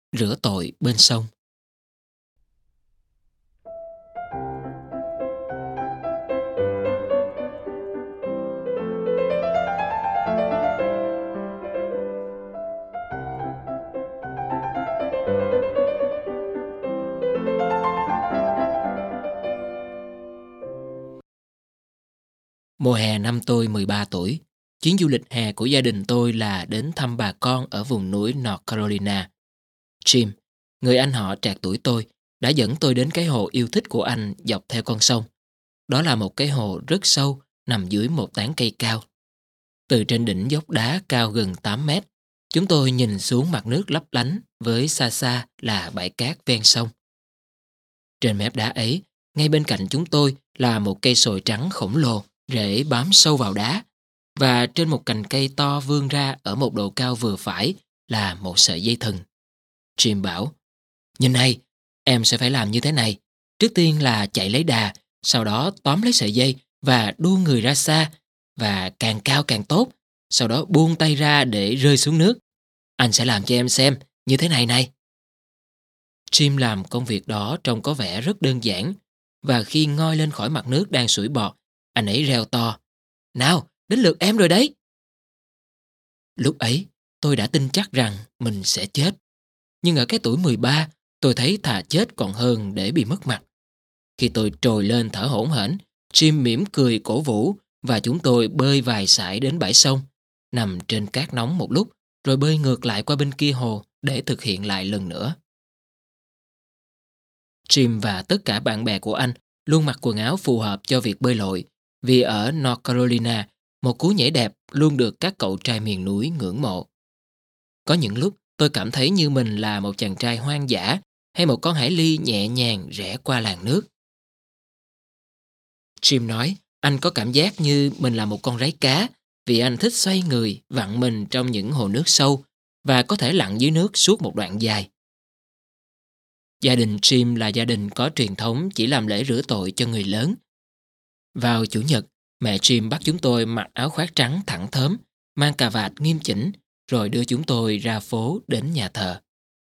Rửa tội bên sông. Mùa hè năm tôi 13 tuổi, chuyến du lịch hè của gia đình tôi là đến thăm bà con ở vùng núi North Carolina. Jim, người anh họ trạc tuổi tôi, đã dẫn tôi đến cái hồ yêu thích của anh dọc theo con sông. Đó là một cái hồ rất sâu, nằm dưới một tán cây cao. Từ trên đỉnh dốc đá cao gần 8 mét, chúng tôi nhìn xuống mặt nước lấp lánh với xa xa là bãi cát ven sông. Trên mép đá ấy, ngay bên cạnh chúng tôi là một cây sồi trắng khổng lồ, rễ bám sâu vào đá, và trên một cành cây to vươn ra ở một độ cao vừa phải là một sợi dây thừng. Jim bảo, nhìn này, em sẽ phải làm như thế này. Trước tiên là chạy lấy đà, sau đó tóm lấy sợi dây và đua người ra xa, và càng cao càng tốt, sau đó buông tay ra để rơi xuống nước. Anh sẽ làm cho em xem, như thế này này. Jim làm công việc đó trông có vẻ rất đơn giản, và khi ngoi lên khỏi mặt nước đang sủi bọt, anh ấy reo to, nào, đến lượt em rồi đấy. Lúc ấy, tôi đã tin chắc rằng mình sẽ chết. Nhưng ở cái tuổi 13, tôi thấy thà chết còn hơn để bị mất mặt. Khi tôi trồi lên thở hổn hển, Jim mỉm cười cổ vũ và chúng tôi bơi vài sải đến bãi sông, nằm trên cát nóng một lúc, rồi bơi ngược lại qua bên kia hồ để thực hiện lại lần nữa. Jim và tất cả bạn bè của anh luôn mặc quần áo phù hợp cho việc bơi lội, vì ở North Carolina, một cú nhảy đẹp luôn được các cậu trai miền núi ngưỡng mộ. Có những lúc tôi cảm thấy như mình là một chàng trai hoang dã hay một con hải ly nhẹ nhàng rẽ qua làn nước. Jim nói anh có cảm giác như mình là một con rái cá vì anh thích xoay người, vặn mình trong những hồ nước sâu và có thể lặn dưới nước suốt một đoạn dài. Gia đình Jim là gia đình có truyền thống chỉ làm lễ rửa tội cho người lớn. Vào Chủ nhật, mẹ Jim bắt chúng tôi mặc áo khoác trắng thẳng thớm, mang cà vạt nghiêm chỉnh, rồi đưa chúng tôi ra phố đến nhà thờ.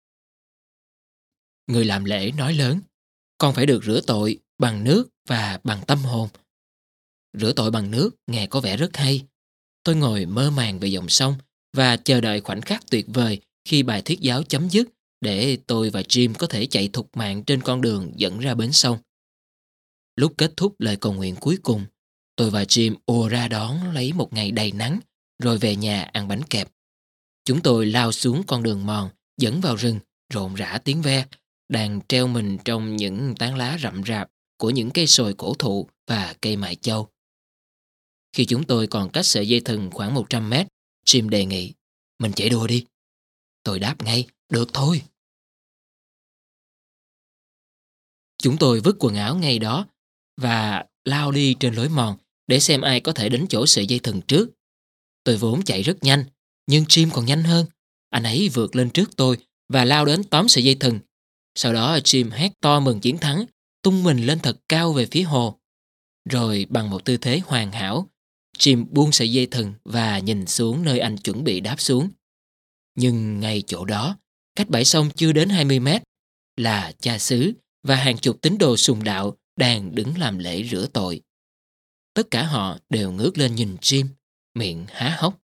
Người làm lễ nói lớn, con phải được rửa tội bằng nước và bằng tâm hồn. Rửa tội bằng nước nghe có vẻ rất hay. Tôi ngồi mơ màng về dòng sông và chờ đợi khoảnh khắc tuyệt vời khi bài thuyết giáo chấm dứt để tôi và Jim có thể chạy thục mạng trên con đường dẫn ra bến sông. Lúc kết thúc lời cầu nguyện cuối cùng, tôi và Jim ùa ra đón lấy một ngày đầy nắng, rồi về nhà ăn bánh kẹp. Chúng tôi lao xuống con đường mòn, dẫn vào rừng, rộn rã tiếng ve, đang treo mình trong những tán lá rậm rạp của những cây sồi cổ thụ và cây mại châu. Khi chúng tôi còn cách sợi dây thừng khoảng 100 mét, Jim đề nghị, mình chạy đua đi. Tôi đáp ngay, được thôi. Chúng tôi vứt quần áo ngay đó và lao đi trên lối mòn để xem ai có thể đến chỗ sợi dây thừng trước. Tôi vốn chạy rất nhanh, nhưng Jim còn nhanh hơn. Anh ấy vượt lên trước tôi và lao đến tóm sợi dây thừng. Sau đó Jim hét to mừng chiến thắng, tung mình lên thật cao về phía hồ. Rồi bằng một tư thế hoàn hảo, Jim buông sợi dây thừng và nhìn xuống nơi anh chuẩn bị đáp xuống. Nhưng ngay chỗ đó, cách bãi sông chưa đến 20 mét, là cha xứ và hàng chục tín đồ sùng đạo đang đứng làm lễ rửa tội. Tất cả họ đều ngước lên nhìn Jim, miệng há hốc.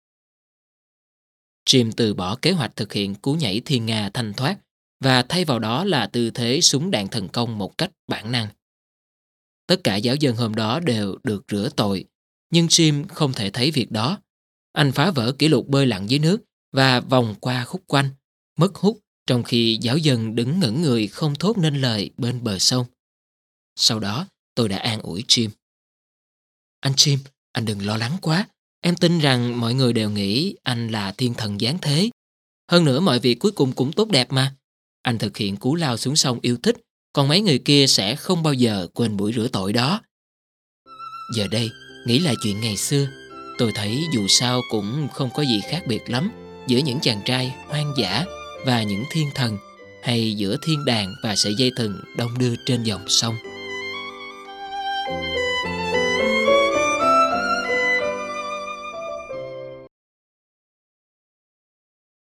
Jim từ bỏ kế hoạch thực hiện cú nhảy thiên nga thanh thoát và thay vào đó là tư thế súng đạn thần công một cách bản năng. Tất cả giáo dân hôm đó đều được rửa tội, nhưng Jim không thể thấy việc đó. Anh phá vỡ kỷ lục bơi lặn dưới nước và vòng qua khúc quanh, mất hút trong khi giáo dân đứng ngẩn người không thốt nên lời bên bờ sông. Sau đó, tôi đã an ủi Jim. Anh Jim, anh đừng lo lắng quá. Em tin rằng mọi người đều nghĩ anh là thiên thần giáng thế. Hơn nữa mọi việc cuối cùng cũng tốt đẹp mà. Anh thực hiện cú lao xuống sông yêu thích, còn mấy người kia sẽ không bao giờ quên buổi rửa tội đó. Giờ đây, nghĩ lại chuyện ngày xưa, tôi thấy dù sao cũng không có gì khác biệt lắm giữa những chàng trai hoang dã và những thiên thần, hay giữa thiên đàng và sợi dây thừng đong đưa trên dòng sông.